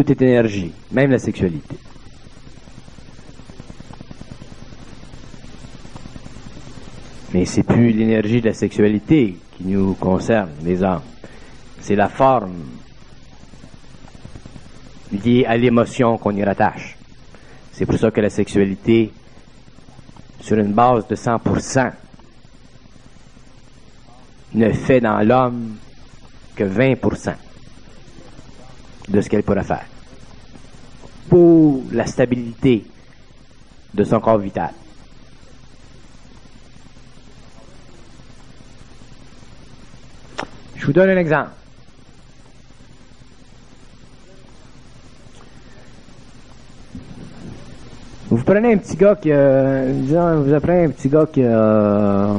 Tout est énergie, même la sexualité. Mais c'est plus l'énergie de la sexualité qui nous concerne, les hommes. C'est la forme liée à l'émotion qu'on y rattache. C'est pour ça que la sexualité, sur une base de 100%, ne fait dans l'homme que 20% de ce qu'elle pourrait faire pour la stabilité de son corps vital. Je vous donne un exemple. Vous prenez un petit gars qui a, disons, vous prenez un petit gars qui a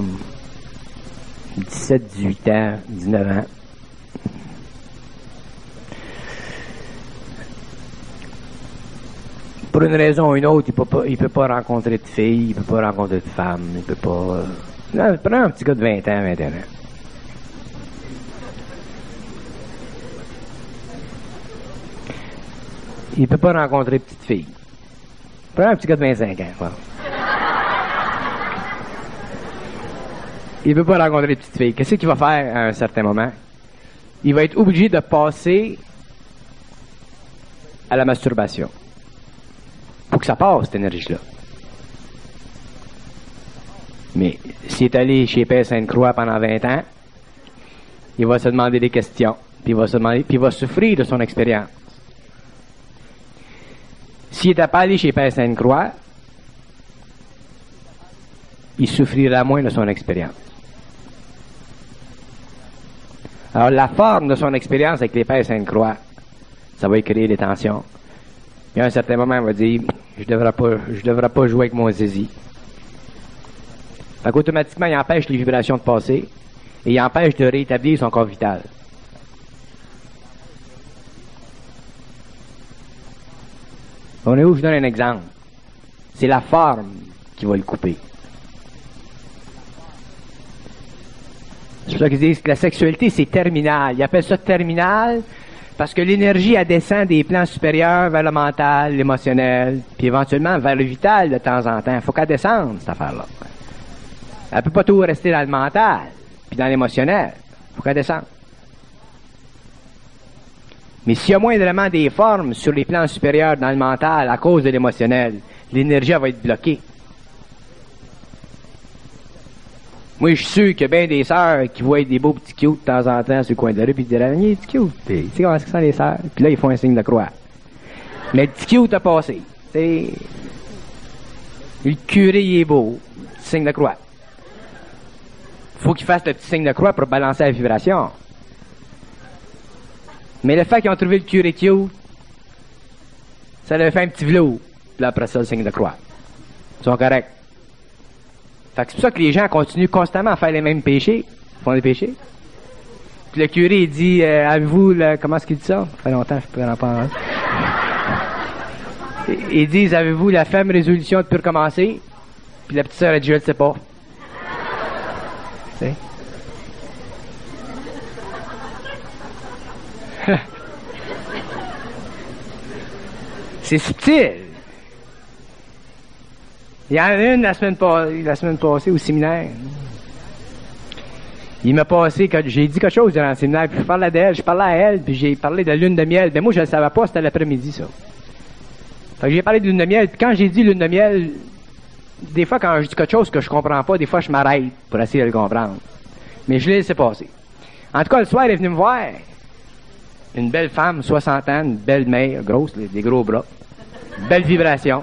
17, 18 ans, 19 ans. Pour une raison ou une autre, il peut pas rencontrer de filles, il peut pas rencontrer de femmes, il peut pas... Non, prenez un petit gars de 20 ans, 21 ans. Il peut pas rencontrer de petites filles. Prenez un petit gars de 25 ans, quoi. Il peut pas rencontrer de petites filles. Qu'est-ce qu'il va faire à un certain moment? Il va être obligé de passer à la masturbation. Pour que ça passe, cette énergie-là. Mais s'il est allé chez Père Sainte-Croix pendant 20 ans, il va se demander des questions, puis il va souffrir de son expérience. S'il n'était pas allé chez Père Sainte-Croix, il souffrira moins de son expérience. Alors, la forme de son expérience avec les Pères Sainte-Croix, ça va y créer des tensions. Et à un certain moment, il va dire, je devrais pas jouer avec mon zizi. Fait qu'automatiquement, il empêche les vibrations de passer et il empêche de rétablir son corps vital. On est où? Je donne un exemple. C'est la forme qui va le couper. C'est pour ça qu'ils disent que la sexualité, c'est terminal. Ils appellent ça terminal parce que l'énergie, elle descend des plans supérieurs vers le mental, l'émotionnel, puis éventuellement vers le vital de temps en temps. Il faut qu'elle descende, cette affaire-là. Elle peut pas tout rester dans le mental, puis dans l'émotionnel. Il faut qu'elle descende. Mais s'il y a moindrement des formes sur les plans supérieurs dans le mental à cause de l'émotionnel, l'énergie va être bloquée. Moi, je suis sûr qu'il y a bien des sœurs qui voient des beaux petits cute de temps en temps sur le coin de la rue, puis ils diraient, il est petit cute. Tu sais comment ça les sœurs? Puis là, ils font un signe de croix. Mais le petit cute a passé. T'sais, le curé, il est beau. Signe de croix. Faut qu'il fasse le petit signe de croix pour balancer la vibration. Mais le fait qu'ils ont trouvé le curé cute, ça leur fait un petit velours. Puis là, après ça, le signe de croix. Ils sont corrects. Fait que c'est pour ça que les gens continuent constamment à faire les mêmes péchés. Ils font des péchés. Puis le curé, il dit, avez-vous, comment est-ce qu'il dit ça? Ça fait longtemps que je peux en parler. Ils disent, avez-vous la ferme résolution de plus recommencer? Puis la petite sœur a dit, je ne le sais pas. Tu sais? C'est subtil. Il y en a une la semaine passée au séminaire. Il m'a passé, j'ai dit quelque chose durant le séminaire, puis je parlais à elle, puis j'ai parlé de lune de miel. Ben moi, je ne le savais pas, c'était l'après-midi, ça. Fait que j'ai parlé de lune de miel, puis quand j'ai dit lune de miel, des fois, quand je dis quelque chose que je comprends pas, des fois, je m'arrête pour essayer de le comprendre. Mais je l'ai laissé passer. En tout cas, le soir, elle est venue me voir. Une belle femme, 60 ans, une belle mère, grosse, des gros bras. Belle vibration.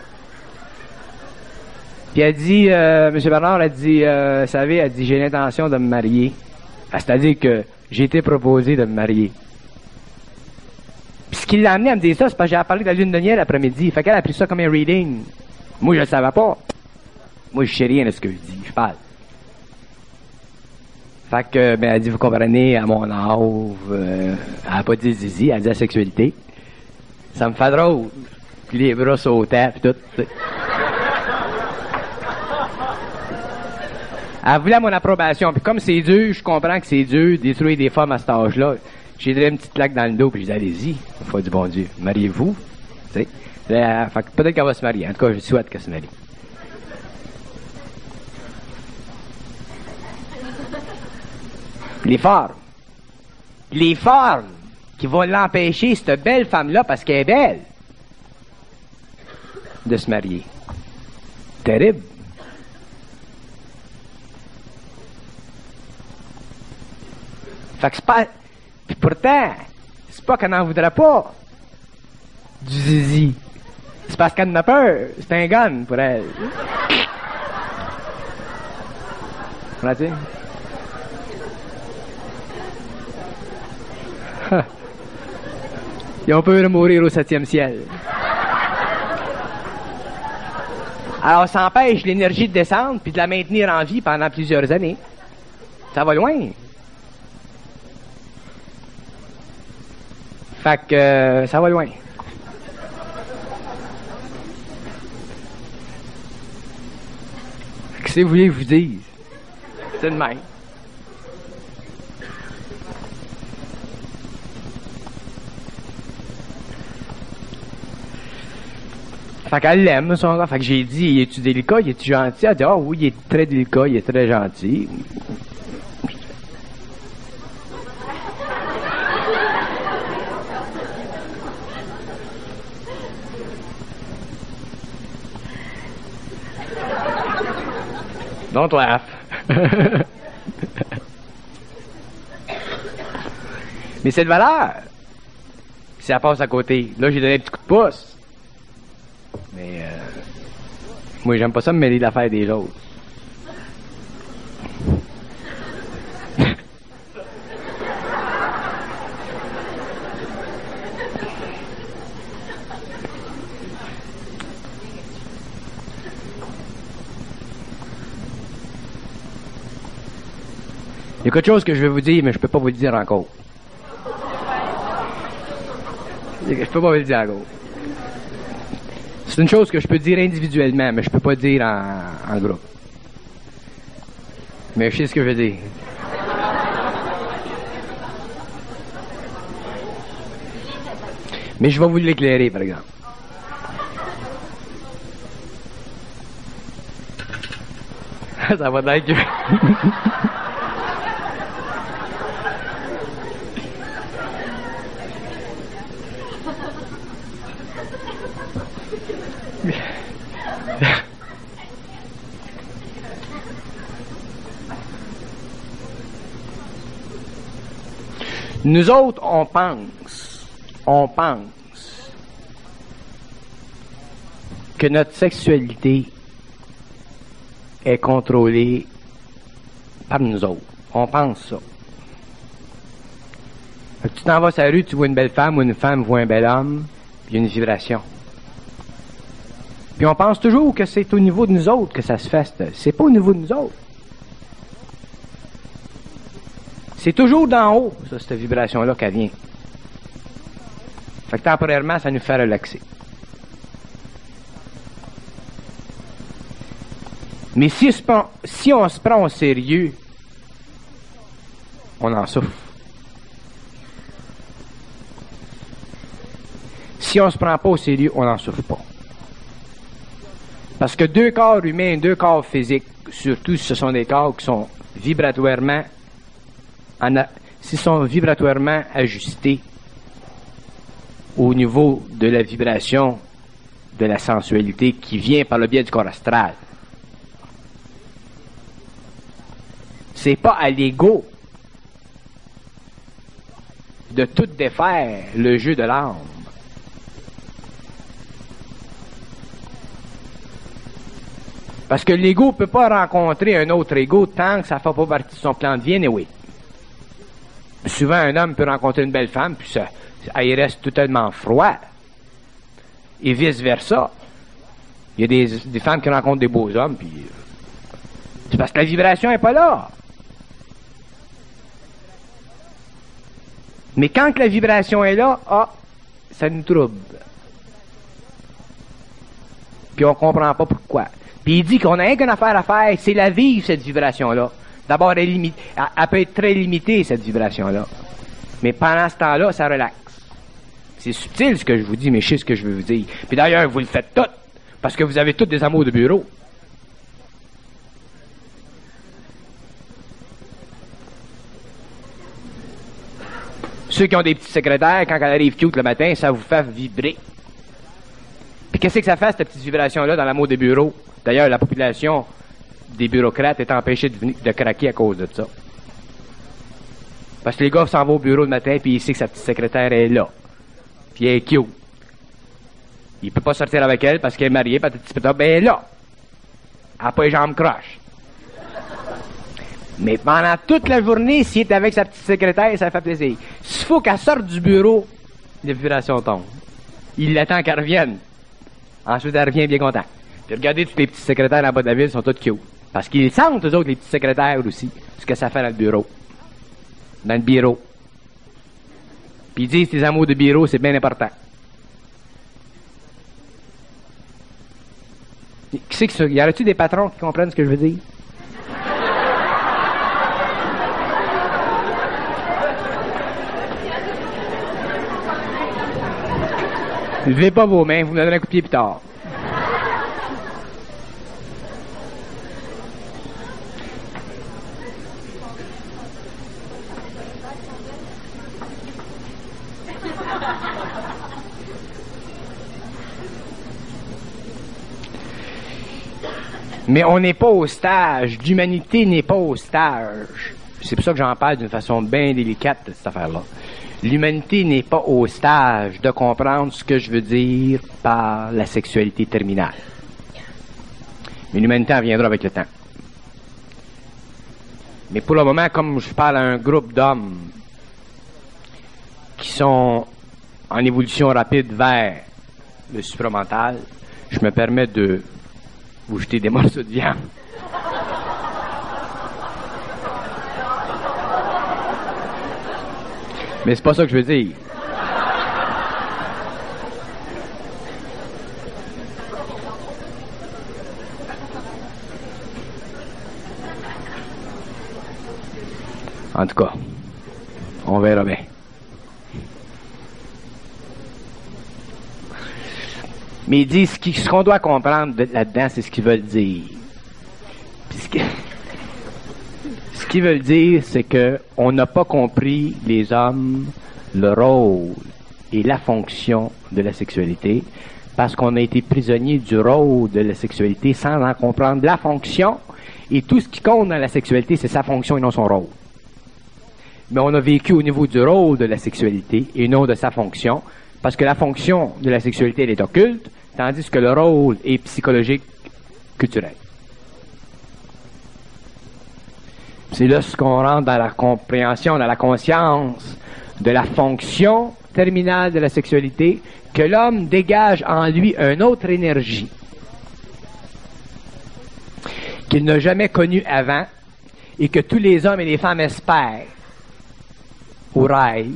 Puis elle dit, M. Bernard, elle dit, vous savez, elle dit, j'ai l'intention de me marier. C'est-à-dire que j'ai été proposé de me marier. Puis ce qui l'a amené à me dire ça, c'est parce que j'ai parlé de la lune de miel l'après-midi. Fait qu'elle a pris ça comme un reading. Moi, je le savais pas. Moi, je sais rien de ce que je dis, je parle. Fait que, ben, elle dit, vous comprenez, à mon âge, elle a pas dit zizi, elle dit la sexualité. Ça me fait drôle. Puis les bras sautaient, pis tout, t'sais. Elle voulait mon approbation. Puis comme c'est dur, je comprends que c'est dur de détruire des femmes à cet âge-là. J'ai donné une petite claque dans le dos, puis j'ai dit, allez-y, foi du bon Dieu, mariez-vous. Tu sais. Fait que peut-être qu'elle va se marier. En tout cas, je souhaite qu'elle se marie. Les formes. Les formes qui vont l'empêcher, cette belle femme-là, parce qu'elle est belle, de se marier. Terrible. Fait que c'est pas... Puis pourtant, c'est pas qu'elle n'en voudrait pas du zizi. C'est parce qu'elle en a peur. C'est un gun pour elle. Comprends-tu? Ils ont peur de mourir au 7e ciel. Alors, ça empêche l'énergie de descendre puis de la maintenir en vie pendant plusieurs années. Ça va loin. Fait que ça va loin. Qu'est-ce que vous voulez que je vous dise? C'est de même. Fait qu'elle l'aime, son gars. Fait que j'ai dit, es-tu délicat? Es-tu gentil? Elle a dit, ah oui, il est très délicat, il est très gentil. Don't laugh. Mais c'est de valeur. Si elle passe à côté. Là, j'ai donné un petit coup de pouce. Mais moi, j'aime pas ça me mêler l'affaire des autres. Il y a quelque chose que je vais vous dire, mais je peux pas vous le dire encore. Je peux pas vous le dire encore. C'est une chose que je peux dire individuellement, mais je peux pas dire en groupe. Mais je sais ce que je veux dire. Mais je vais vous l'éclairer, par exemple. Ça va être que... Nous autres, on pense que notre sexualité est contrôlée par nous autres. On pense ça. Fait que tu t'en vas sur la rue, tu vois une belle femme ou une femme voit un bel homme, puis il y a une vibration. Puis on pense toujours que c'est au niveau de nous autres que ça se fait. C'est pas au niveau de nous autres. C'est toujours d'en haut, ça, cette vibration-là, qu'elle vient. Fait que temporairement, ça nous fait relaxer. Mais si on se prend au sérieux, on en souffre. Si on se prend pas au sérieux, on n'en souffre pas. Parce que deux corps humains, deux corps physiques, surtout si ce sont des corps qui sont vibratoirement s'ils sont vibratoirement ajustés au niveau de la vibration de la sensualité qui vient par le biais du corps astral. C'est pas à l'ego de tout défaire le jeu de l'âme. Parce que l'ego peut pas rencontrer un autre ego tant que ça fait pas partie de son plan de vie, et oui. Souvent, un homme peut rencontrer une belle femme, puis ça, il reste totalement froid. Et vice-versa. Il y a des femmes qui rencontrent des beaux hommes, puis c'est parce que la vibration n'est pas là. Mais quand que la vibration est là, ça nous trouble. Puis on comprend pas pourquoi. Puis il dit qu'on n'a rien qu'une affaire à faire, c'est la vivre, cette vibration-là. D'abord, elle peut être très limitée, cette vibration-là. Mais pendant ce temps-là, ça relaxe. C'est subtil ce que je vous dis, mais je sais ce que je veux vous dire. Puis d'ailleurs, vous le faites tout, parce que vous avez tous des amours de bureau. Ceux qui ont des petits secrétaires, quand elle arrive cute le matin, ça vous fait vibrer. Puis qu'est-ce que ça fait, cette petite vibration-là, dans l'amour des bureaux? D'ailleurs, la population des bureaucrates est empêchée de craquer à cause de ça. Parce que les gars s'en vont au bureau le matin, puis il sait que sa petite secrétaire est là. Puis elle est cute. Il peut pas sortir avec elle parce qu'elle est mariée, patati patata, ben elle est là. Elle n'a pas les jambes croches. Mais pendant toute la journée, s'il est avec sa petite secrétaire, ça fait plaisir. S'il faut qu'elle sorte du bureau, les vibrations tombent. Il l'attend qu'elle revienne. Ensuite, elle revient bien content. Puis regardez, tous les petits secrétaires en bas de la ville sont tous cute. Parce qu'ils sentent, eux autres, les petits secrétaires aussi, ce que ça fait dans le bureau. Dans le bureau. Puis ils disent, tes amours de bureau, c'est bien important. Qui c'est que ça? Y aurait-tu des patrons qui comprennent ce que je veux dire? Levez pas vos mains, vous me donnerez un coup de pied plus tard. Mais on n'est pas au stage, l'humanité n'est pas au stage. C'est pour ça que j'en parle d'une façon bien délicate de cette affaire-là. L'humanité n'est pas au stage de comprendre ce que je veux dire par la sexualité terminale. Mais l'humanité en viendra avec le temps. Mais pour le moment, comme je parle à un groupe d'hommes qui sont en évolution rapide vers le supramental, je me permets de vous jeter des morceaux de viande. Mais c'est pas ça que je veux dire. En tout cas, on verra bien. Mais ils disent ce qu'on doit comprendre là-dedans, c'est ce qu'ils veulent dire. Puis ce qu'ils veulent dire, c'est que on n'a pas compris, les hommes, le rôle et la fonction de la sexualité, parce qu'on a été prisonnier du rôle de la sexualité sans en comprendre la fonction, et tout ce qui compte dans la sexualité, c'est sa fonction et non son rôle. Mais on a vécu au niveau du rôle de la sexualité et non de sa fonction, parce que la fonction de la sexualité, elle est occulte, tandis que le rôle est psychologique, culturel. C'est là ce qu'on rentre dans la compréhension, dans la conscience de la fonction terminale de la sexualité, que l'homme dégage en lui une autre énergie qu'il n'a jamais connue avant et que tous les hommes et les femmes espèrent ou rêvent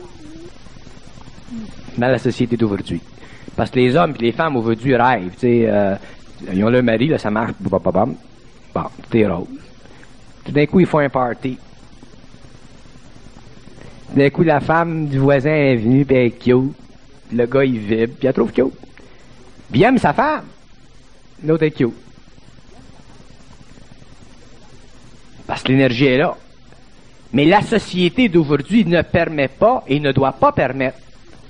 dans la société d'aujourd'hui. Parce que les hommes et les femmes aujourd'hui rêvent, tu sais, ils ont leur mari, là, ça marche, bon, t'es rose. Tout d'un coup, ils font un party. Tout d'un coup, la femme du voisin est venue, puis elle est cute. Le gars, il vibre, puis elle trouve cute. Puis il aime sa femme. L'autre est cute. Parce que l'énergie est là. Mais la société d'aujourd'hui ne permet pas et ne doit pas permettre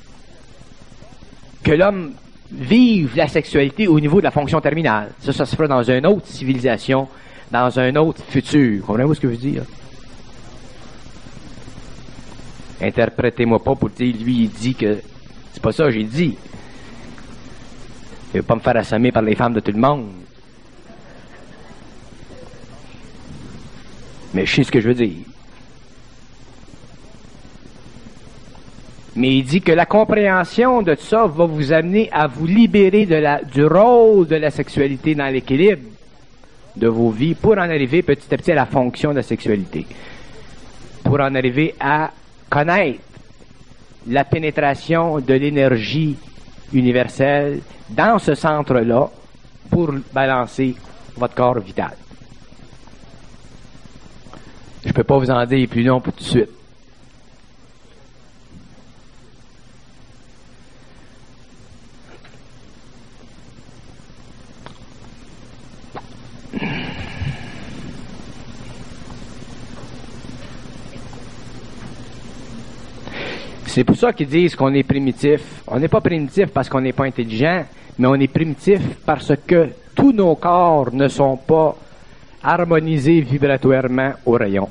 que l'homme vive la sexualité au niveau de la fonction terminale. Ça se fera dans une autre civilisation, dans un autre futur. Comprenez-vous ce que je veux dire? Interprétez-moi pas pour dire, lui, il dit que c'est pas ça que j'ai dit. Il veut pas me faire assommer par les femmes de tout le monde. Mais je sais ce que je veux dire. Mais il dit que la compréhension de ça va vous amener à vous libérer du rôle de la sexualité dans l'équilibre de vos vies pour en arriver petit à petit à la fonction de la sexualité. Pour en arriver à connaître la pénétration de l'énergie universelle dans ce centre-là pour balancer votre corps vital. Je peux pas vous en dire plus long pour tout de suite. C'est pour ça qu'ils disent qu'on est primitif. On n'est pas primitif parce qu'on n'est pas intelligent, mais on est primitif parce que tous nos corps ne sont pas harmonisés vibratoirement au rayon.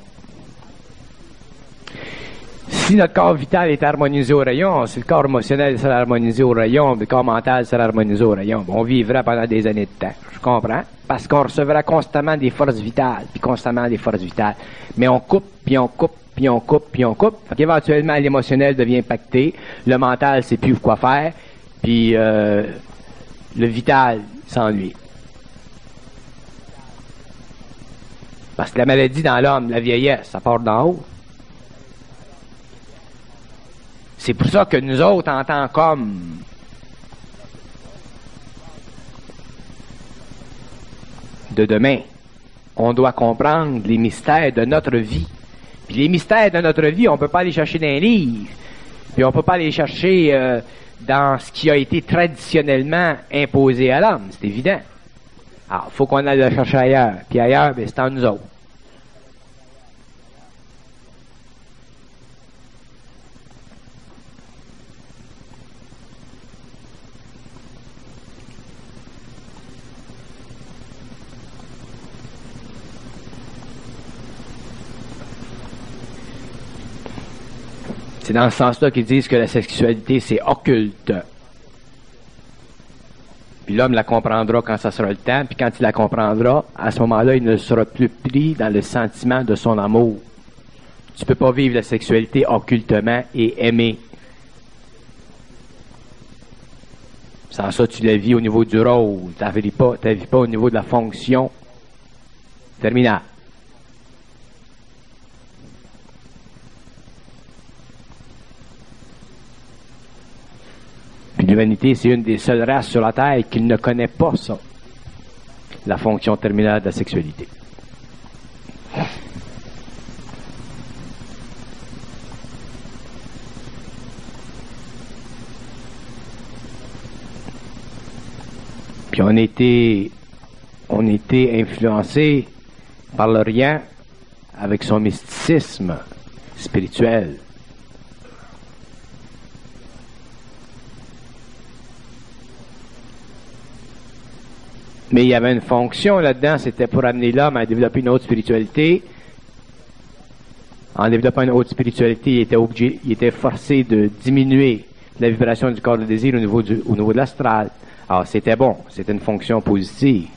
Si notre corps vital est harmonisé au rayon, si le corps émotionnel serait harmonisé au rayon, le corps mental serait harmonisé au rayon, on vivrait pendant des années de temps. Je comprends. Parce qu'on recevra constamment des forces vitales, puis constamment des forces vitales. Mais on coupe, puis on coupe, puis on coupe, puis on coupe. Fait qu'éventuellement, l'émotionnel devient impacté, le mental sait plus quoi faire, puis le vital s'ennuie. Parce que la maladie dans l'homme, la vieillesse, ça part d'en haut. C'est pour ça que nous autres, en tant qu'hommes, de demain, on doit comprendre les mystères de notre vie. Puis les mystères de notre vie, on ne peut pas les chercher dans un livre. Puis on ne peut pas les chercher dans ce qui a été traditionnellement imposé à l'homme, c'est évident. Alors, il faut qu'on aille le chercher ailleurs. Puis ailleurs, ben, c'est en nous autres. C'est dans ce sens-là qu'ils disent que la sexualité, c'est occulte. Puis l'homme la comprendra quand ça sera le temps, puis quand il la comprendra, à ce moment-là, il ne sera plus pris dans le sentiment de son amour. Tu peux pas vivre la sexualité occultement et aimer. Sans ça, tu la vis au niveau du rôle. Tu la vis pas au niveau de la fonction terminale. Puis l'humanité, c'est une des seules races sur la Terre qui ne connaît pas ça, la fonction terminale de la sexualité. Puis on était influencé par l'Orient avec son mysticisme spirituel. Mais il y avait une fonction là-dedans, c'était pour amener l'homme à développer une autre spiritualité. En développant une autre spiritualité, il était forcé de diminuer la vibration du corps de désir au niveau de l'astral. Alors c'était bon, c'était une fonction positive.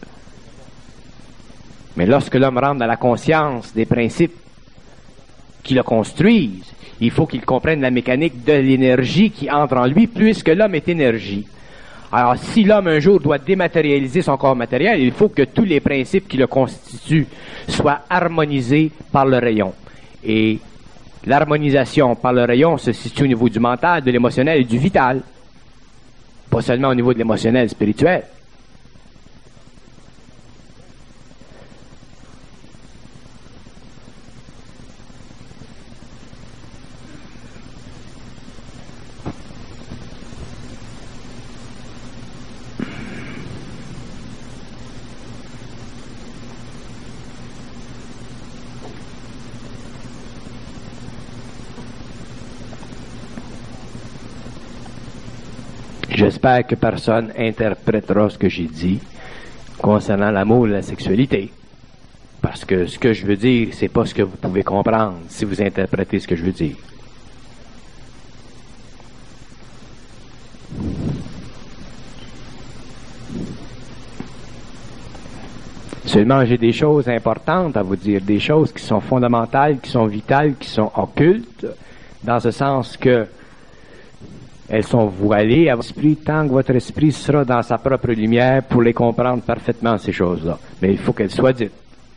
Mais lorsque l'homme rentre dans la conscience des principes qui le construisent, il faut qu'il comprenne la mécanique de l'énergie qui entre en lui, puisque l'homme est énergie. Alors, si l'homme un jour doit dématérialiser son corps matériel, il faut que tous les principes qui le constituent soient harmonisés par le rayon. Et l'harmonisation par le rayon se situe au niveau du mental, de l'émotionnel et du vital. Pas seulement au niveau de l'émotionnel spirituel. J'espère que personne interprétera ce que j'ai dit concernant l'amour et la sexualité. Parce que ce que je veux dire, c'est pas ce que vous pouvez comprendre si vous interprétez ce que je veux dire. Seulement, j'ai des choses importantes à vous dire, des choses qui sont fondamentales, qui sont vitales, qui sont occultes, dans ce sens que elles sont voilées à votre esprit tant que votre esprit sera dans sa propre lumière pour les comprendre parfaitement, ces choses-là. Mais il faut qu'elles soient dites.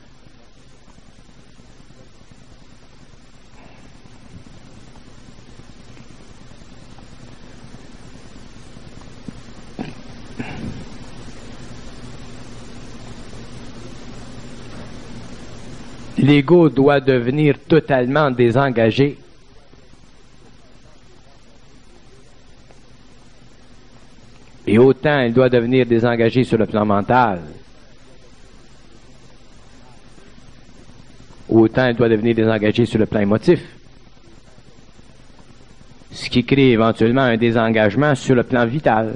L'ego doit devenir totalement désengagé. Et autant il doit devenir désengagé sur le plan mental, autant il doit devenir désengagé sur le plan émotif. ce qui crée éventuellement un désengagement sur le plan vital.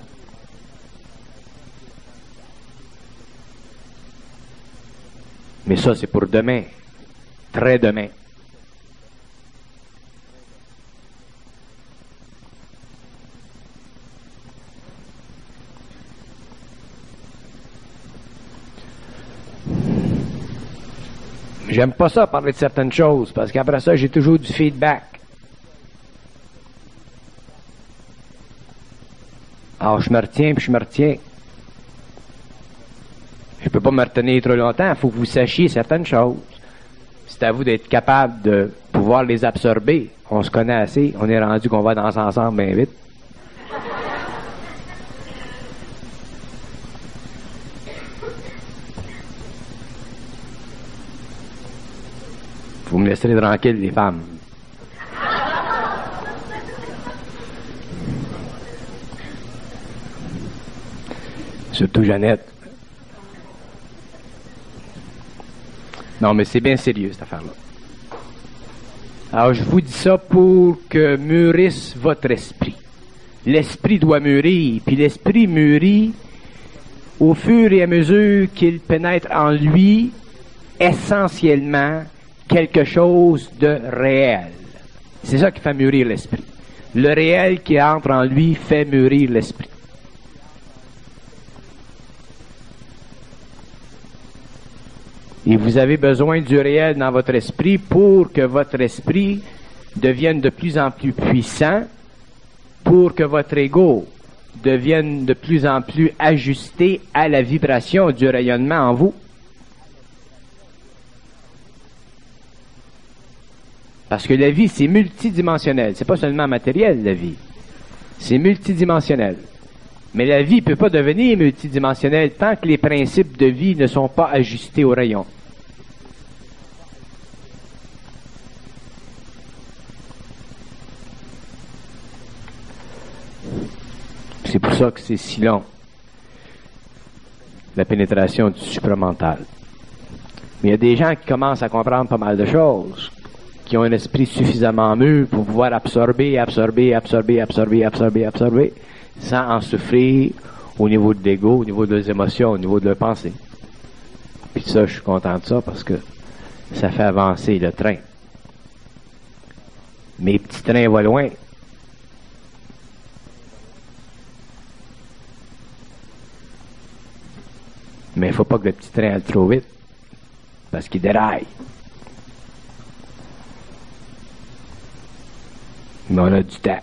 Mais ça, c'est pour demain, très demain. J'aime pas ça, parler de certaines choses, parce qu'après ça, j'ai toujours du feedback. Alors, je me retiens, puis je me retiens. Je peux pas me retenir trop longtemps, il faut que vous sachiez certaines choses. C'est à vous d'être capable de pouvoir les absorber. On se connaît assez, on est rendu qu'on va danser ensemble bien vite. Vous me laisserez tranquille, les femmes. Surtout Jeannette. Non, mais c'est bien sérieux, cette affaire-là. Alors, je vous dis ça pour que mûrisse votre esprit. L'esprit doit mûrir, puis l'esprit mûrit au fur et à mesure qu'il pénètre en lui essentiellement quelque chose de réel. C'est ça qui fait mûrir l'esprit. Le réel qui entre en lui fait mûrir l'esprit. Et vous avez besoin du réel dans votre esprit pour que votre esprit devienne de plus en plus puissant, pour que votre ego devienne de plus en plus ajusté à la vibration du rayonnement en vous. Parce que la vie, c'est multidimensionnel. C'est pas seulement matériel, la vie. C'est multidimensionnel. Mais la vie ne peut pas devenir multidimensionnelle tant que les principes de vie ne sont pas ajustés au rayon. C'est pour ça que c'est si long, la pénétration du supramental. Mais il y a des gens qui commencent à comprendre pas mal de choses, qui ont un esprit suffisamment mûr pour pouvoir absorber, sans en souffrir au niveau de l'ego, au niveau de leurs émotions, au niveau de leurs pensées. Puis ça, je suis content de ça parce que ça fait avancer le train. Mes petits trains vont loin. Mais il ne faut pas que le petit train aille trop vite parce qu'il déraille. Mais on a du temps.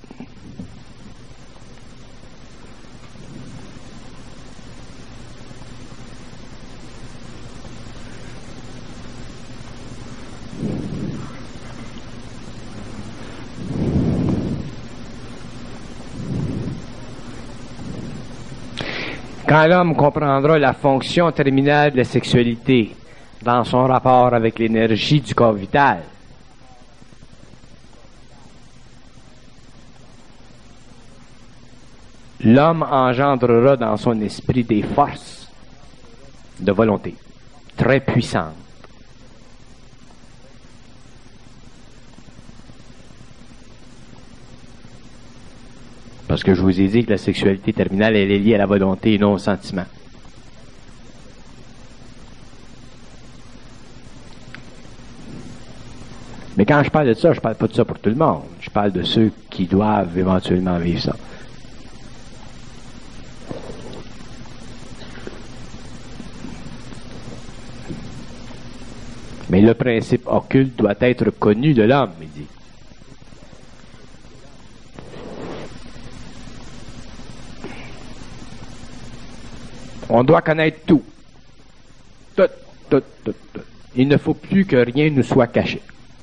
Quand l'homme comprendra la fonction terminale de la sexualité dans son rapport avec l'énergie du corps vital, l'homme engendrera dans son esprit des forces de volonté très puissantes. Parce que je vous ai dit que la sexualité terminale, elle est liée à la volonté et non au sentiment. Mais quand je parle de ça, je parle pas de ça pour tout le monde. Je parle de ceux qui doivent éventuellement vivre ça. Mais le principe occulte doit être connu de l'homme, il dit. On doit connaître tout. Tout. Il ne faut plus que rien nous soit caché.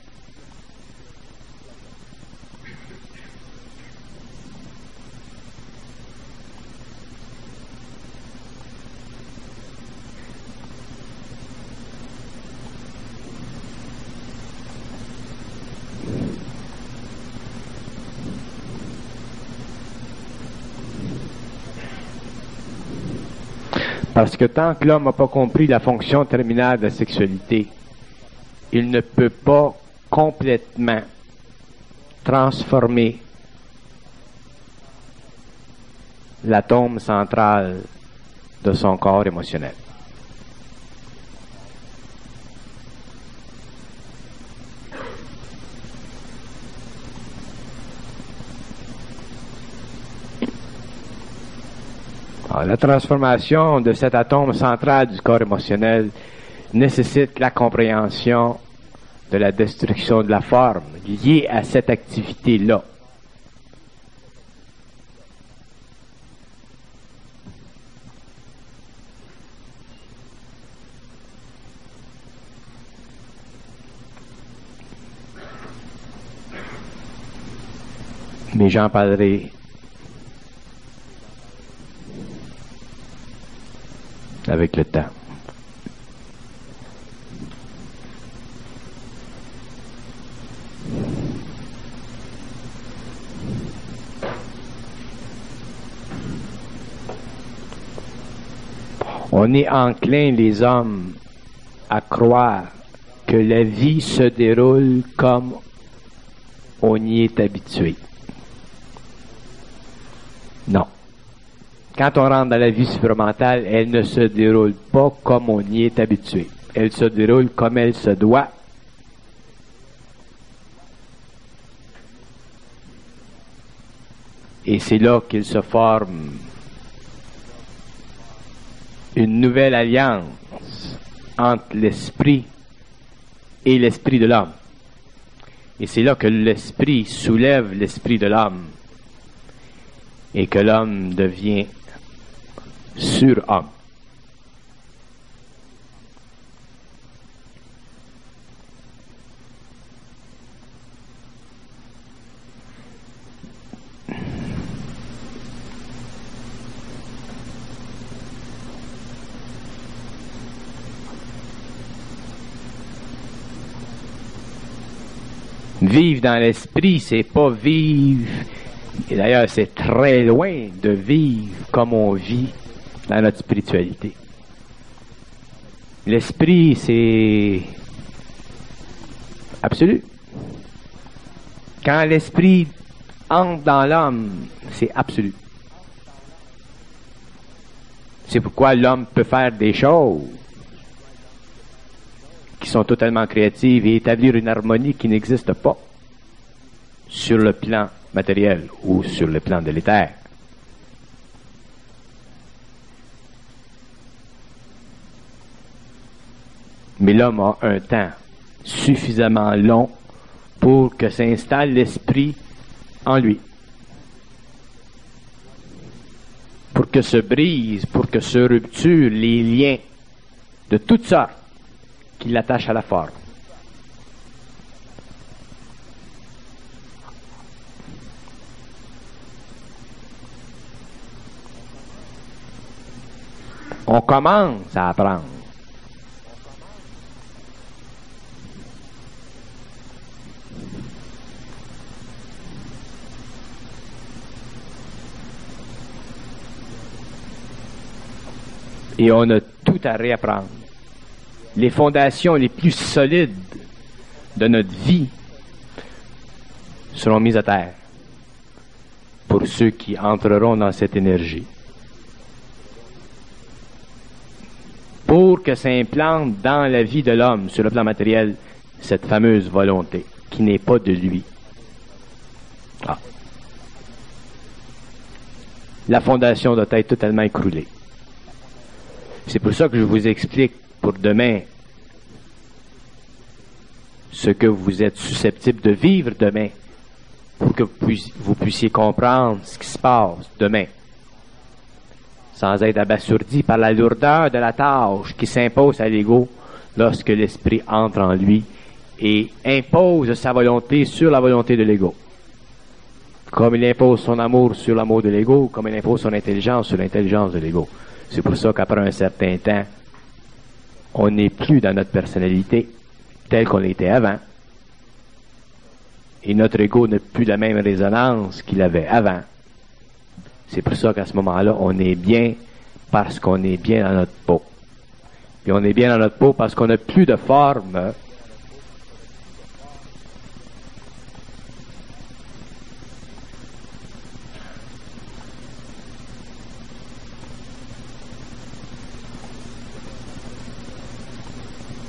Parce que tant que l'homme n'a pas compris la fonction terminale de la sexualité, il ne peut pas complètement transformer l'atome central de son corps émotionnel. Alors, la transformation de cet atome central du corps émotionnel nécessite la compréhension de la destruction de la forme liée à cette activité-là. Mais j'en parlerai avec le temps. On est enclin, les hommes, à croire que la vie se déroule comme on y est habitué. Non. Quand on rentre dans la vie supramentale, elle ne se déroule pas comme on y est habitué. Elle se déroule comme elle se doit. Et c'est là qu'il se forme une nouvelle alliance entre l'esprit et l'esprit de l'homme. Et c'est là que l'esprit soulève l'esprit de l'homme et que l'homme devient surhomme. Vivre dans l'esprit, c'est pas vivre, et d'ailleurs c'est très loin de vivre comme on vit dans notre spiritualité. L'esprit, c'est absolu. Quand l'esprit entre dans l'homme, c'est absolu. C'est pourquoi l'homme peut faire des choses qui sont totalement créatives et établir une harmonie qui n'existe pas sur le plan matériel ou sur le plan de l'éther. Mais l'homme a un temps suffisamment long pour que s'installe l'esprit en lui. Pour que se brisent, pour que se rupturent les liens de toutes sortes qui l'attachent à la forme. On commence à apprendre. Et on a tout à réapprendre. Les fondations les plus solides de notre vie seront mises à terre pour ceux qui entreront dans cette énergie. Pour que s'implante dans la vie de l'homme, sur le plan matériel, cette fameuse volonté qui n'est pas de lui. Ah. La fondation doit être totalement écroulée. C'est pour ça que je vous explique pour demain ce que vous êtes susceptible de vivre demain pour que vous puissiez comprendre ce qui se passe demain sans être abasourdi par la lourdeur de la tâche qui s'impose à l'ego lorsque l'esprit entre en lui et impose sa volonté sur la volonté de l'ego. Comme il impose son amour sur l'amour de l'ego, comme il impose son intelligence sur l'intelligence de l'ego. C'est pour ça qu'après un certain temps, on n'est plus dans notre personnalité telle qu'on était avant. Et notre ego n'a plus la même résonance qu'il avait avant. C'est pour ça qu'à ce moment-là, on est bien parce qu'on est bien dans notre peau. Puis on est bien dans notre peau parce qu'on n'a plus de forme.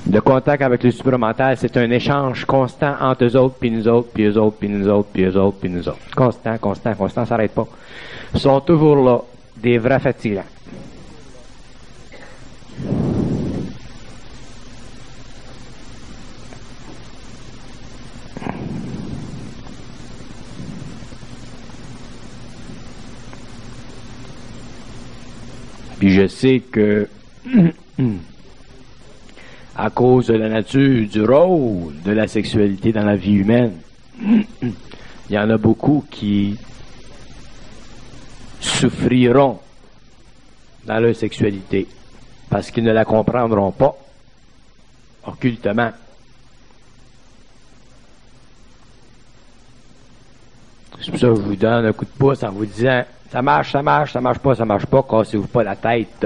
Le contact avec le supramental, c'est un échange constant entre eux autres, puis nous autres, puis eux autres, puis nous autres, puis eux autres, puis nous autres. Constant, constant, constant, ça n'arrête pas. Ils sont toujours là, des vrais fatigants. Puis je sais que à cause de la nature du rôle de la sexualité dans la vie humaine, il y en a beaucoup qui souffriront dans leur sexualité parce qu'ils ne la comprendront pas occultement. C'est pour ça que je vous donne un coup de pouce en vous disant ça marche, ça marche, ça marche pas, cassez-vous pas la tête.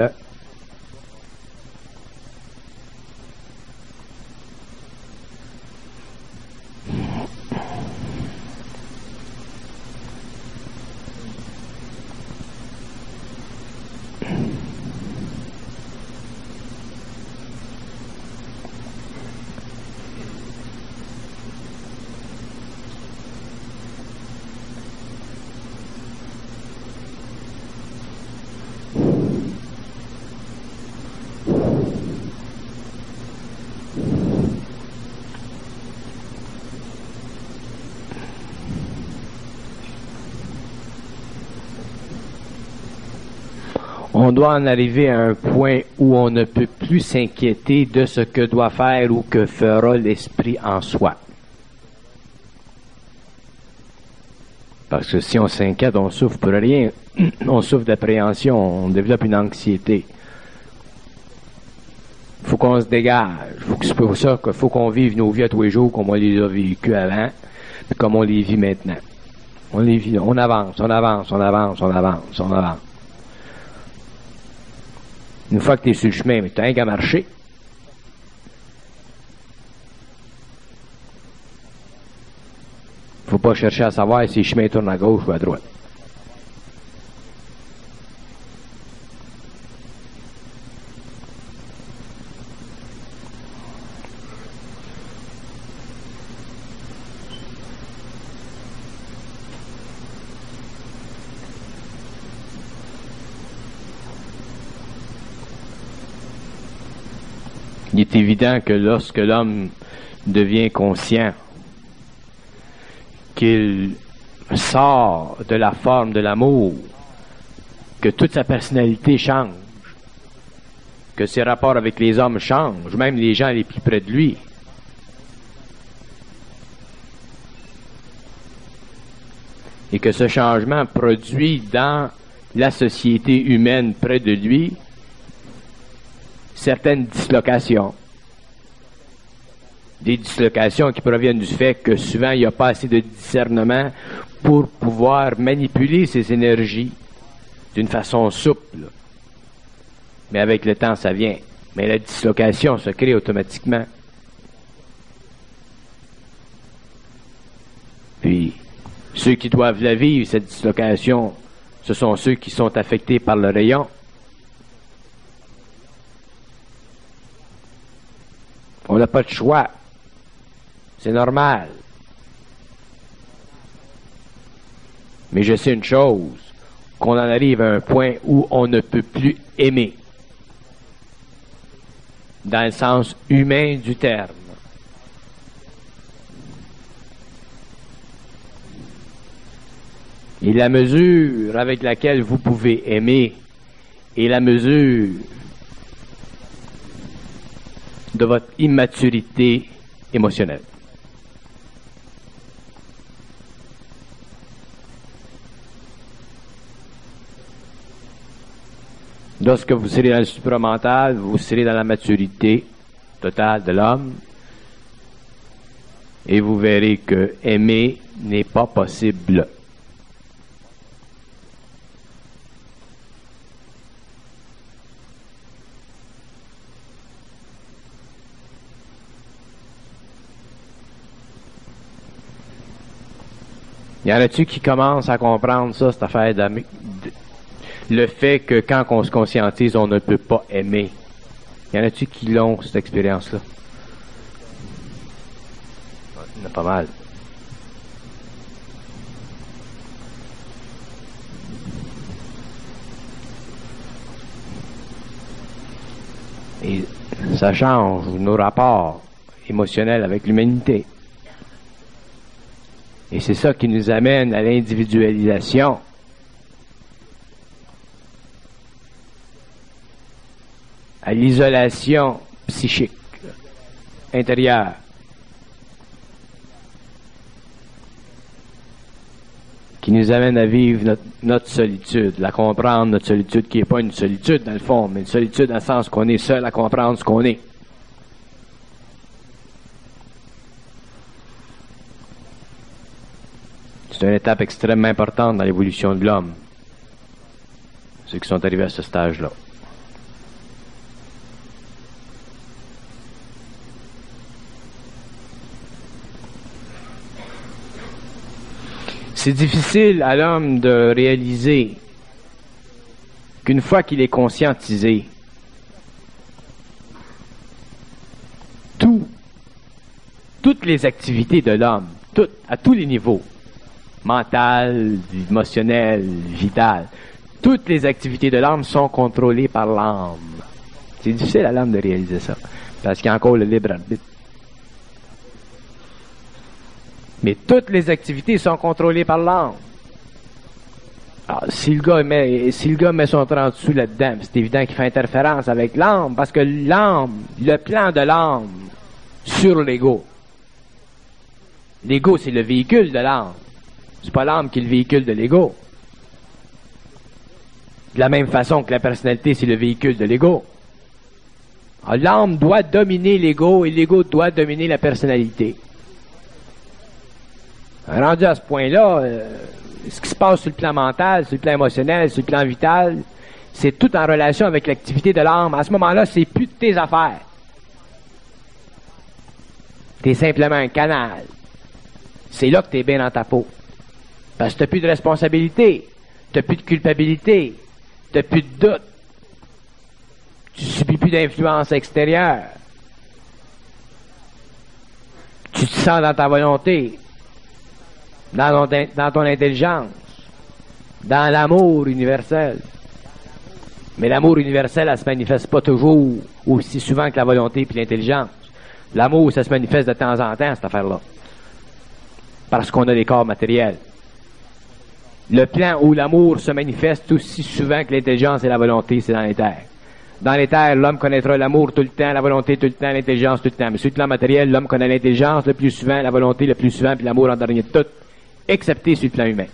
On doit en arriver à un point où on ne peut plus s'inquiéter de ce que doit faire ou que fera l'esprit en soi. Parce que si on s'inquiète, on souffre pour rien. On souffre d'appréhension, on développe une anxiété. Il faut qu'on se dégage. C'est pour ça qu'il faut qu'on vive nos vies à tous les jours comme on les a vécues avant, puis comme on les vit maintenant. On les vit, on avance, on avance, on avance, on avance, on avance. Une fois que tu es sur le chemin, mais tu n'as rien qu'à marcher. Faut pas chercher à savoir si le chemin tourne à gauche ou à droite. Il est évident que lorsque l'homme devient conscient qu'il sort de la forme de l'amour, que toute sa personnalité change, que ses rapports avec les hommes changent, même les gens les plus près de lui. Et que ce changement produit dans la société humaine près de lui certaines dislocations. Des dislocations qui proviennent du fait que souvent il n'y a pas assez de discernement pour pouvoir manipuler ses énergies d'une façon souple. Mais avec le temps, ça vient. Mais la dislocation se crée automatiquement. Puis, ceux qui doivent la vivre, cette dislocation, ce sont ceux qui sont affectés par le rayon. On n'a pas de choix. C'est normal. Mais je sais une chose, qu'on en arrive à un point où on ne peut plus aimer. Dans le sens humain du terme. Et la mesure avec laquelle vous pouvez aimer est la mesure de votre immaturité émotionnelle. Lorsque vous serez dans le supramental, vous serez dans la maturité totale de l'homme et vous verrez que aimer n'est pas possible. Y en a-tu qui commencent à comprendre ça, cette affaire le fait que quand on se conscientise, on ne peut pas aimer. Y en a-tu qui l'ont, cette expérience-là? Il y en a pas mal. Et ça change nos rapports émotionnels avec l'humanité. Et c'est ça qui nous amène à l'individualisation. À l'isolation psychique, intérieure. Qui nous amène à vivre notre solitude, la comprendre, notre solitude qui n'est pas une solitude dans le fond, mais une solitude dans le sens qu'on est seul à comprendre ce qu'on est. C'est une étape extrêmement importante dans l'évolution de l'homme, ceux qui sont arrivés à ce stage-là. C'est difficile à l'homme de réaliser qu'une fois qu'il est conscientisé, toutes les activités de l'homme, à tous les niveaux, mental, émotionnel, vital, toutes les activités de l'âme sont contrôlées par l'âme. C'est difficile à l'âme de réaliser ça, parce qu'il y a encore le libre arbitre. Mais toutes les activités sont contrôlées par l'âme. Alors, si le gars met son 30 sous là-dedans, c'est évident qu'il fait interférence avec l'âme, parce que l'âme, le plan de l'âme sur l'ego. L'ego, c'est le véhicule de l'âme. C'est pas l'âme qui est le véhicule de l'ego. De la même façon que la personnalité, c'est le véhicule de l'ego. Alors, l'âme doit dominer l'ego et l'ego doit dominer la personnalité. Rendu à ce point-là, ce qui se passe sur le plan mental, sur le plan émotionnel, sur le plan vital, c'est tout en relation avec l'activité de l'âme. À ce moment-là, c'est plus de tes affaires. T'es simplement un canal. C'est là que t'es bien dans ta peau. Parce que t'as plus de responsabilité, t'as plus de culpabilité, t'as plus de doute. Tu subis plus d'influence extérieure. Tu te sens dans ta volonté. Dans ton intelligence, dans l'amour universel. Mais l'amour universel, elle se manifeste pas toujours aussi souvent que la volonté et l'intelligence. L'amour, ça se manifeste de temps en temps, cette affaire-là. Parce qu'on a des corps matériels. Le plan où l'amour se manifeste aussi souvent que l'intelligence et la volonté, c'est dans les terres. Dans les terres, l'homme connaîtra l'amour tout le temps, la volonté tout le temps, l'intelligence tout le temps. Mais sur le plan matériel, l'homme connaît l'intelligence le plus souvent, la volonté le plus souvent, puis l'amour en dernier de tout. Excepté sur le plan humain.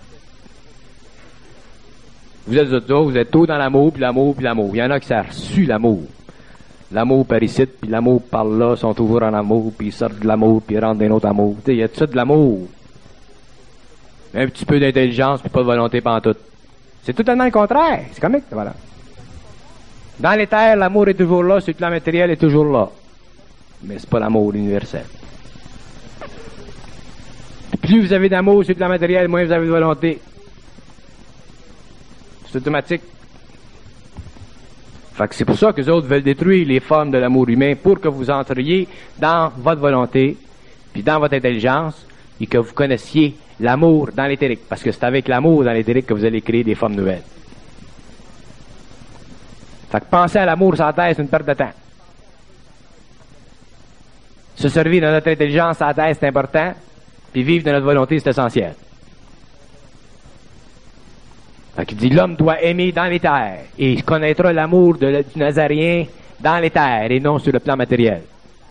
Vous êtes tous dans l'amour, puis l'amour, puis l'amour. Il y en a qui s'ont reçu l'amour. L'amour par ici, puis l'amour par là, sont toujours en amour, puis ils sortent de l'amour, puis ils rentrent dans un autre amour. Il y a tout ça de l'amour. Un petit peu d'intelligence, puis pas de volonté pantoute. C'est totalement le contraire. C'est comique, voilà. Dans les terres, l'amour est toujours là, sur le plan matériel est toujours là. Mais c'est pas l'amour universel. Plus vous avez d'amour sur le plan matériel, moins vous avez de volonté. C'est automatique. Fait que c'est pour ça que les autres veulent détruire les formes de l'amour humain pour que vous entriez dans votre volonté, puis dans votre intelligence, et que vous connaissiez l'amour dans l'éthérique. Parce que c'est avec l'amour dans l'éthérique que vous allez créer des formes nouvelles. Fait que penser à l'amour sans terre, c'est une perte de temps. Se servir de notre intelligence sans terre, c'est important. Puis vivre de notre volonté, c'est essentiel. Fait qu'il dit, l'homme doit aimer dans les terres, et il connaîtra l'amour du Nazarien dans les terres, et non sur le plan matériel.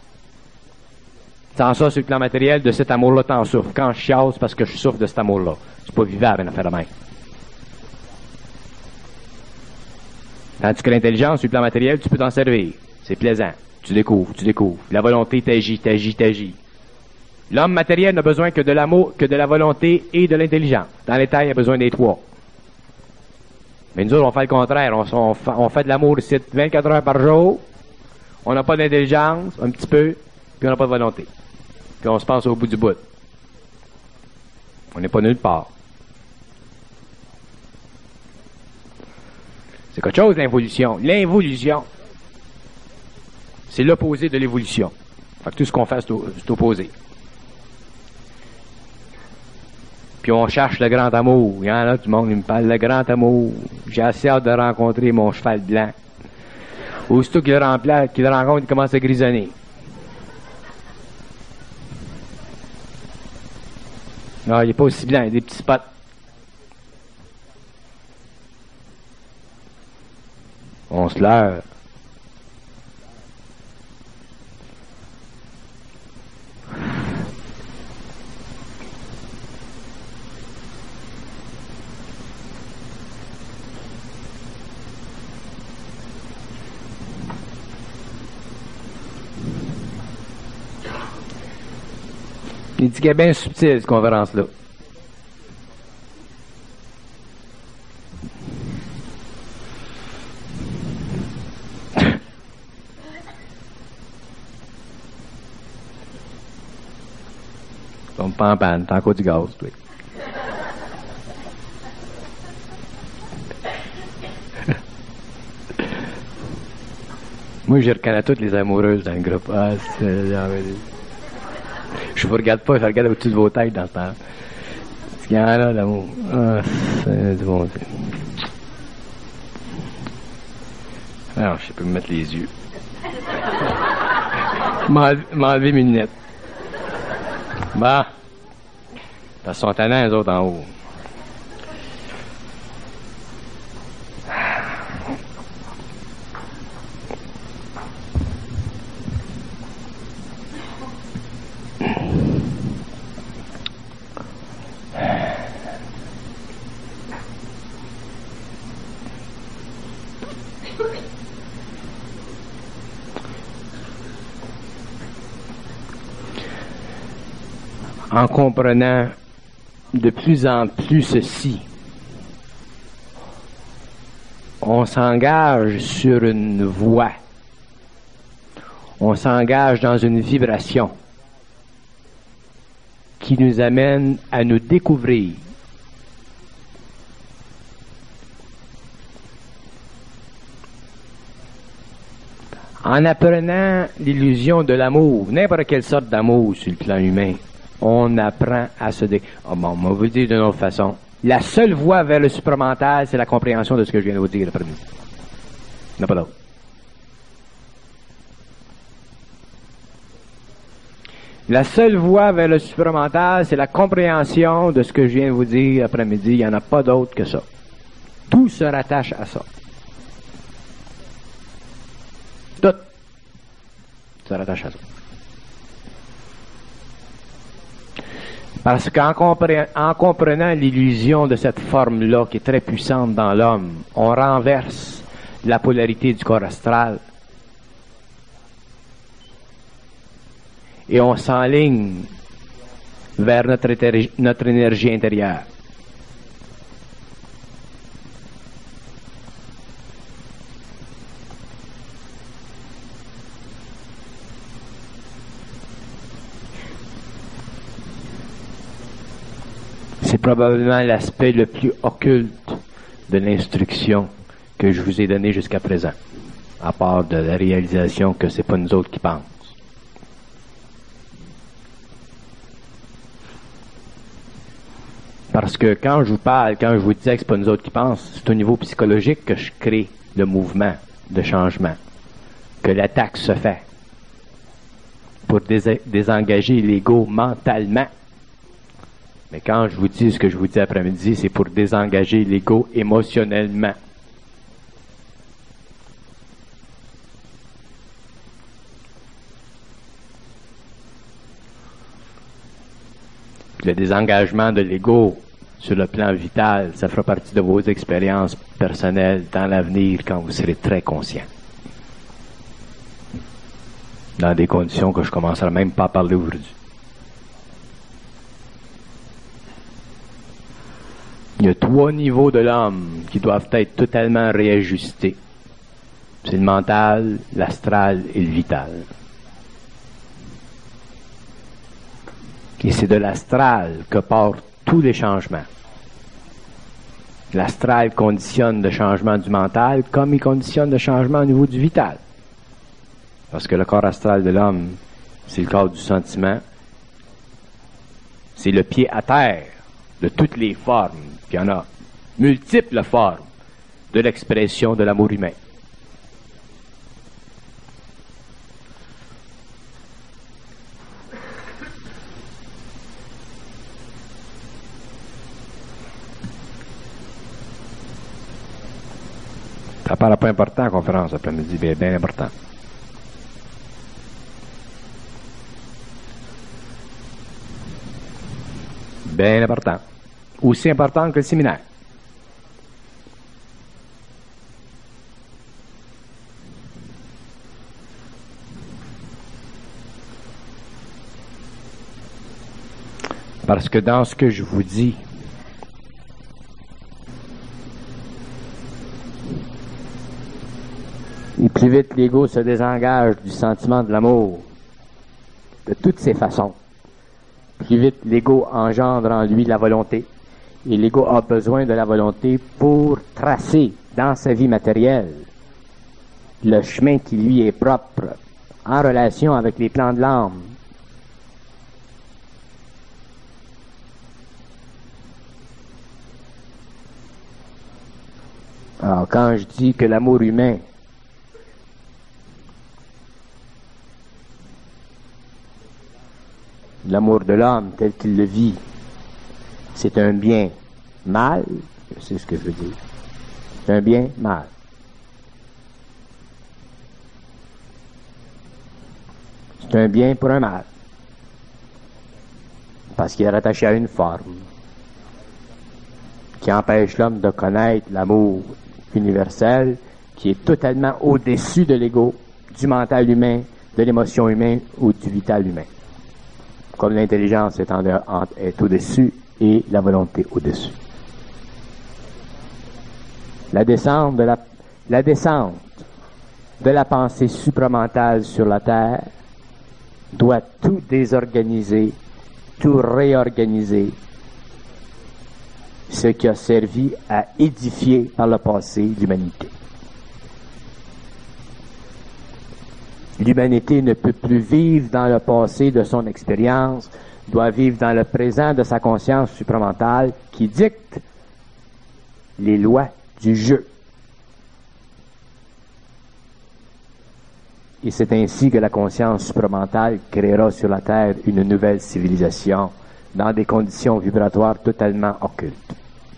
Sans ça, sur le plan matériel, de cet amour-là, t'en souffres. Quand je chiale, c'est parce que je souffre de cet amour-là. C'est pas vivable, une affaire de même. Tandis que l'intelligence, sur le plan matériel, tu peux t'en servir. C'est plaisant. Tu découvres. La volonté t'agit. L'homme matériel n'a besoin que de l'amour, que de la volonté et de l'intelligence. Dans les terres, il a besoin des trois. Mais nous autres, on fait le contraire. On fait de l'amour ici 24 heures par jour. On n'a pas d'intelligence, un petit peu, puis on n'a pas de volonté. Puis on se pense au bout du bout. On n'est pas nulle part. C'est quelque chose, l'involution. L'involution, c'est l'opposé de l'évolution. Fait que tout ce qu'on fait, c'est opposé. Puis on cherche le grand amour. Il y en a du monde qui me parle, le grand amour. J'ai assez hâte de rencontrer mon cheval blanc. Aussitôt qu'il le rencontre, il commence à grisonner. Non, il n'est pas aussi blanc, il a des petits spots. On se leurre. Il dit qu'elle est bien subtile, cette conférence-là. Tombe pas en panne, t'as encore du gaz, toi. Moi, je reconnais toutes les amoureuses dans le groupe. Ah, je vous regarde pas, je regarde au-dessus de vos têtes dans ce temps. Parce qu'il y en a l'amour. Ah, c'est du bon Dieu. Alors, je sais pas me mettre les yeux. M'enlever mes lunettes. Bah. Parce qu'ils sont tannants, les autres en haut. En comprenant de plus en plus ceci, on s'engage sur une voie, on s'engage dans une vibration qui nous amène à nous découvrir. En apprenant l'illusion de l'amour, n'importe quelle sorte d'amour sur le plan humain, on apprend à se on va vous le dire d'une autre façon. La seule voie vers le supramental, c'est la compréhension de ce que je viens de vous dire l'après-midi. Il n'y en a pas d'autre. La seule voie vers le supramental, c'est la compréhension de ce que je viens de vous dire après-midi. Il n'y en a pas d'autre que ça. Tout se rattache à ça. Tout se rattache à ça. Parce qu'en comprenant l'illusion de cette forme-là, qui est très puissante dans l'homme, on renverse la polarité du corps astral et on s'enligne vers notre énergie intérieure. C'est probablement l'aspect le plus occulte de l'instruction que je vous ai donnée jusqu'à présent, à part de la réalisation que c'est pas nous autres qui pensent. Parce que quand je vous parle, quand je vous disais que c'est pas nous autres qui pensent, c'est au niveau psychologique que je crée le mouvement de changement, que l'attaque se fait pour désengager l'ego mentalement. Mais quand je vous dis ce que je vous dis après-midi, c'est pour désengager l'ego émotionnellement. Le désengagement de l'ego sur le plan vital, ça fera partie de vos expériences personnelles dans l'avenir quand vous serez très conscient. Dans des conditions que je ne commencerai même pas à parler aujourd'hui. Il y a 3 niveaux de l'homme qui doivent être totalement réajustés. C'est le mental, l'astral et le vital. Et c'est de l'astral que partent tous les changements. L'astral conditionne le changement du mental comme il conditionne le changement au niveau du vital. Parce que le corps astral de l'homme, c'est le corps du sentiment. C'est le pied à terre de toutes les formes, puis il y en a multiples formes de l'expression de l'amour humain. Ça paraît pas important la conférence après-midi, bien, bien important. Bien important. Aussi important que le séminaire. Parce que dans ce que je vous dis, et plus vite l'ego se désengage du sentiment de l'amour, de toutes ses façons, plus vite l'ego engendre en lui la volonté. Et l'ego a besoin de la volonté pour tracer dans sa vie matérielle le chemin qui lui est propre en relation avec les plans de l'âme. Alors quand je dis que l'amour humain l'amour de l'homme tel qu'il le vit, c'est un bien mal, c'est ce que je veux dire. C'est un bien mal. C'est un bien pour un mal. Parce qu'il est rattaché à une forme qui empêche l'homme de connaître l'amour universel qui est totalement au-dessus de l'ego, du mental humain, de l'émotion humaine ou du vital humain. Comme l'intelligence est au-dessus et la volonté au-dessus. La descente de la pensée supramentale sur la Terre doit tout désorganiser, tout réorganiser, ce qui a servi à édifier par le passé l'humanité. L'humanité ne peut plus vivre dans le passé de son expérience, doit vivre dans le présent de sa conscience supramentale qui dicte les lois du jeu. Et c'est ainsi que la conscience supramentale créera sur la Terre une nouvelle civilisation dans des conditions vibratoires totalement occultes.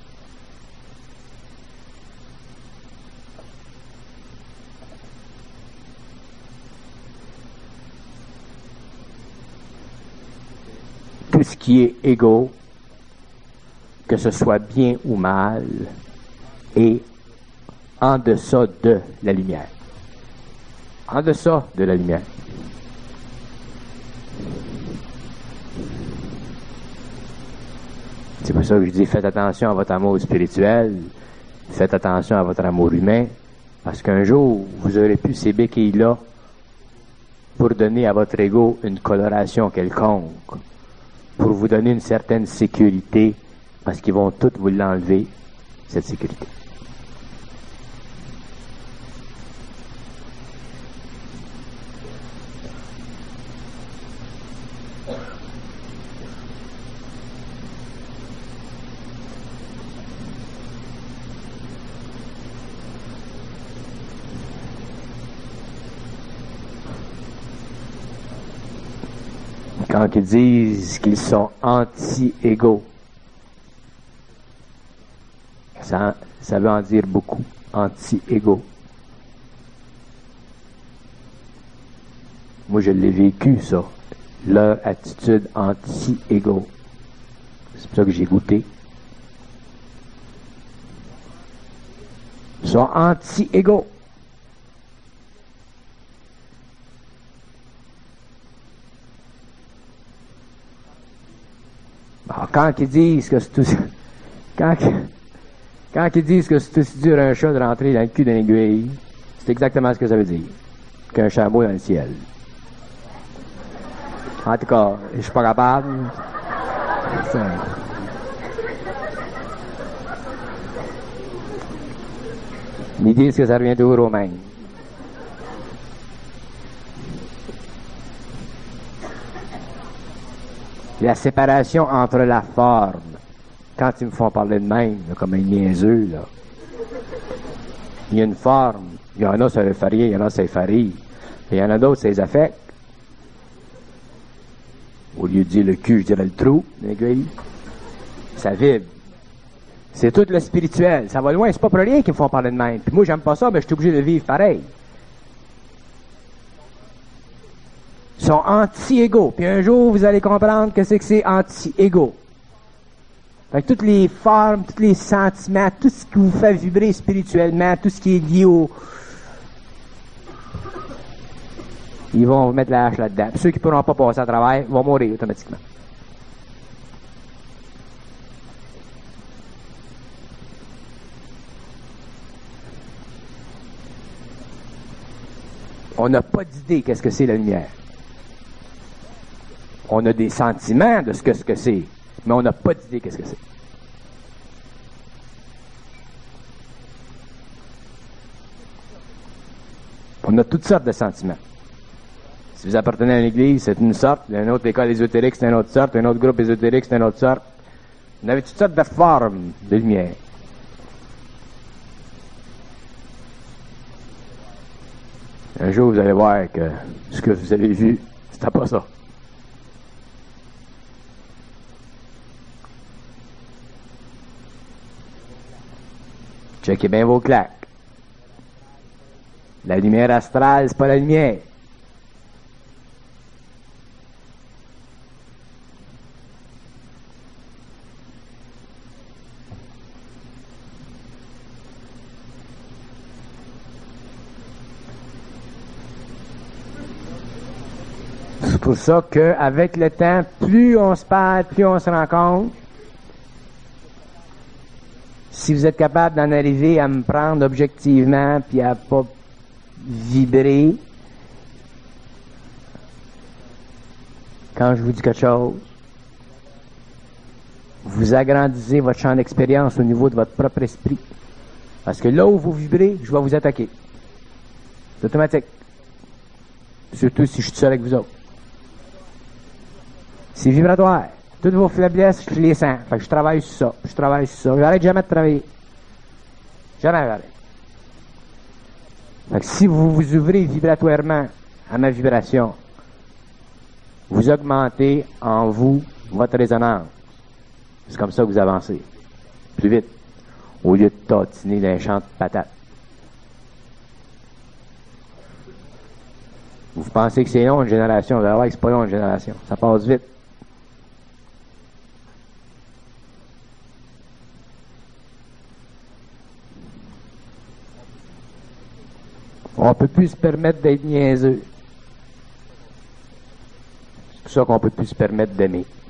Tout ce qui est égaux, que ce soit bien ou mal, est en deçà de la lumière. En deçà de la lumière. C'est pour ça que je dis faites attention à votre amour spirituel, faites attention à votre amour humain, parce qu'un jour, vous aurez plus ces béquilles-là pour donner à votre ego une coloration quelconque, pour vous donner une certaine sécurité, parce qu'ils vont toutes vous l'enlever, cette sécurité. Quand ils disent qu'ils sont anti-égaux, ça veut en dire beaucoup, anti-égaux. Moi, je l'ai vécu, ça, leur attitude anti-égaux. C'est pour ça que j'ai goûté. Ils sont anti-égaux. Alors, quand ils disent que c'est aussi, quand ils disent que c'est aussi dur un chat de rentrer dans le cul d'une aiguille, c'est exactement ce que ça veut dire. Qu'un chameau dans le ciel. En tout cas, je suis pas capable. Ils disent que ça revient toujours au même. La séparation entre la forme, quand ils me font parler de même, là, comme un niaiseux, là, il y a une forme. Il y en a, ça ne fait rien, il y en a, ça fait rire. Il y en a d'autres, ça les affecte. Au lieu de dire le cul, je dirais le trou, l'aiguille. Ça vibre. C'est tout le spirituel. Ça va loin, c'est pas pour rien qu'ils me font parler de même. Puis moi, j'aime pas ça, mais je suis obligé de vivre pareil. Ils sont anti-égaux. Puis un jour, vous allez comprendre que c'est anti-égaux. Fait que toutes les formes, tous les sentiments, tout ce qui vous fait vibrer spirituellement, tout ce qui est lié au... Ils vont vous mettre la hache là-dedans. Puis ceux qui ne pourront pas passer à travers vont mourir automatiquement. On n'a pas d'idée qu'est-ce que c'est la lumière. On a des sentiments de ce que c'est, mais on n'a pas d'idée qu'est-ce que c'est. On a toutes sortes de sentiments. Si vous appartenez à une église, c'est une sorte. Une autre école ésotérique, c'est une autre sorte. Un autre groupe ésotérique, c'est une autre sorte. Vous avez toutes sortes de formes de lumière. Un jour, vous allez voir que ce que vous avez vu, c'était pas ça. Checkez bien vos claques. La lumière astrale, c'est pas la lumière. C'est pour ça qu'avec le temps, plus on se parle, plus on se rencontre. Si vous êtes capable d'en arriver à me prendre objectivement puis à pas vibrer quand je vous dis quelque chose, vous agrandissez votre champ d'expérience au niveau de votre propre esprit. Parce que là où vous vibrez, je vais vous attaquer. C'est automatique. Surtout si je suis seul avec vous autres. C'est vibratoire. Toutes vos faiblesses, je les sens. Fait que je travaille sur ça. Je travaille sur ça. J'arrête jamais de travailler. Jamais j'arrête. Fait que si vous vous ouvrez vibratoirement à ma vibration, vous augmentez en vous votre résonance. C'est comme ça que vous avancez. Plus vite. Au lieu de tatiner d'un champ de patates. Vous pensez que c'est long une génération. Vous allez voir que c'est pas long une génération. Ça passe vite. On peut plus se permettre d'être niaiseux. C'est pour ça qu'on peut plus se permettre d'aimer.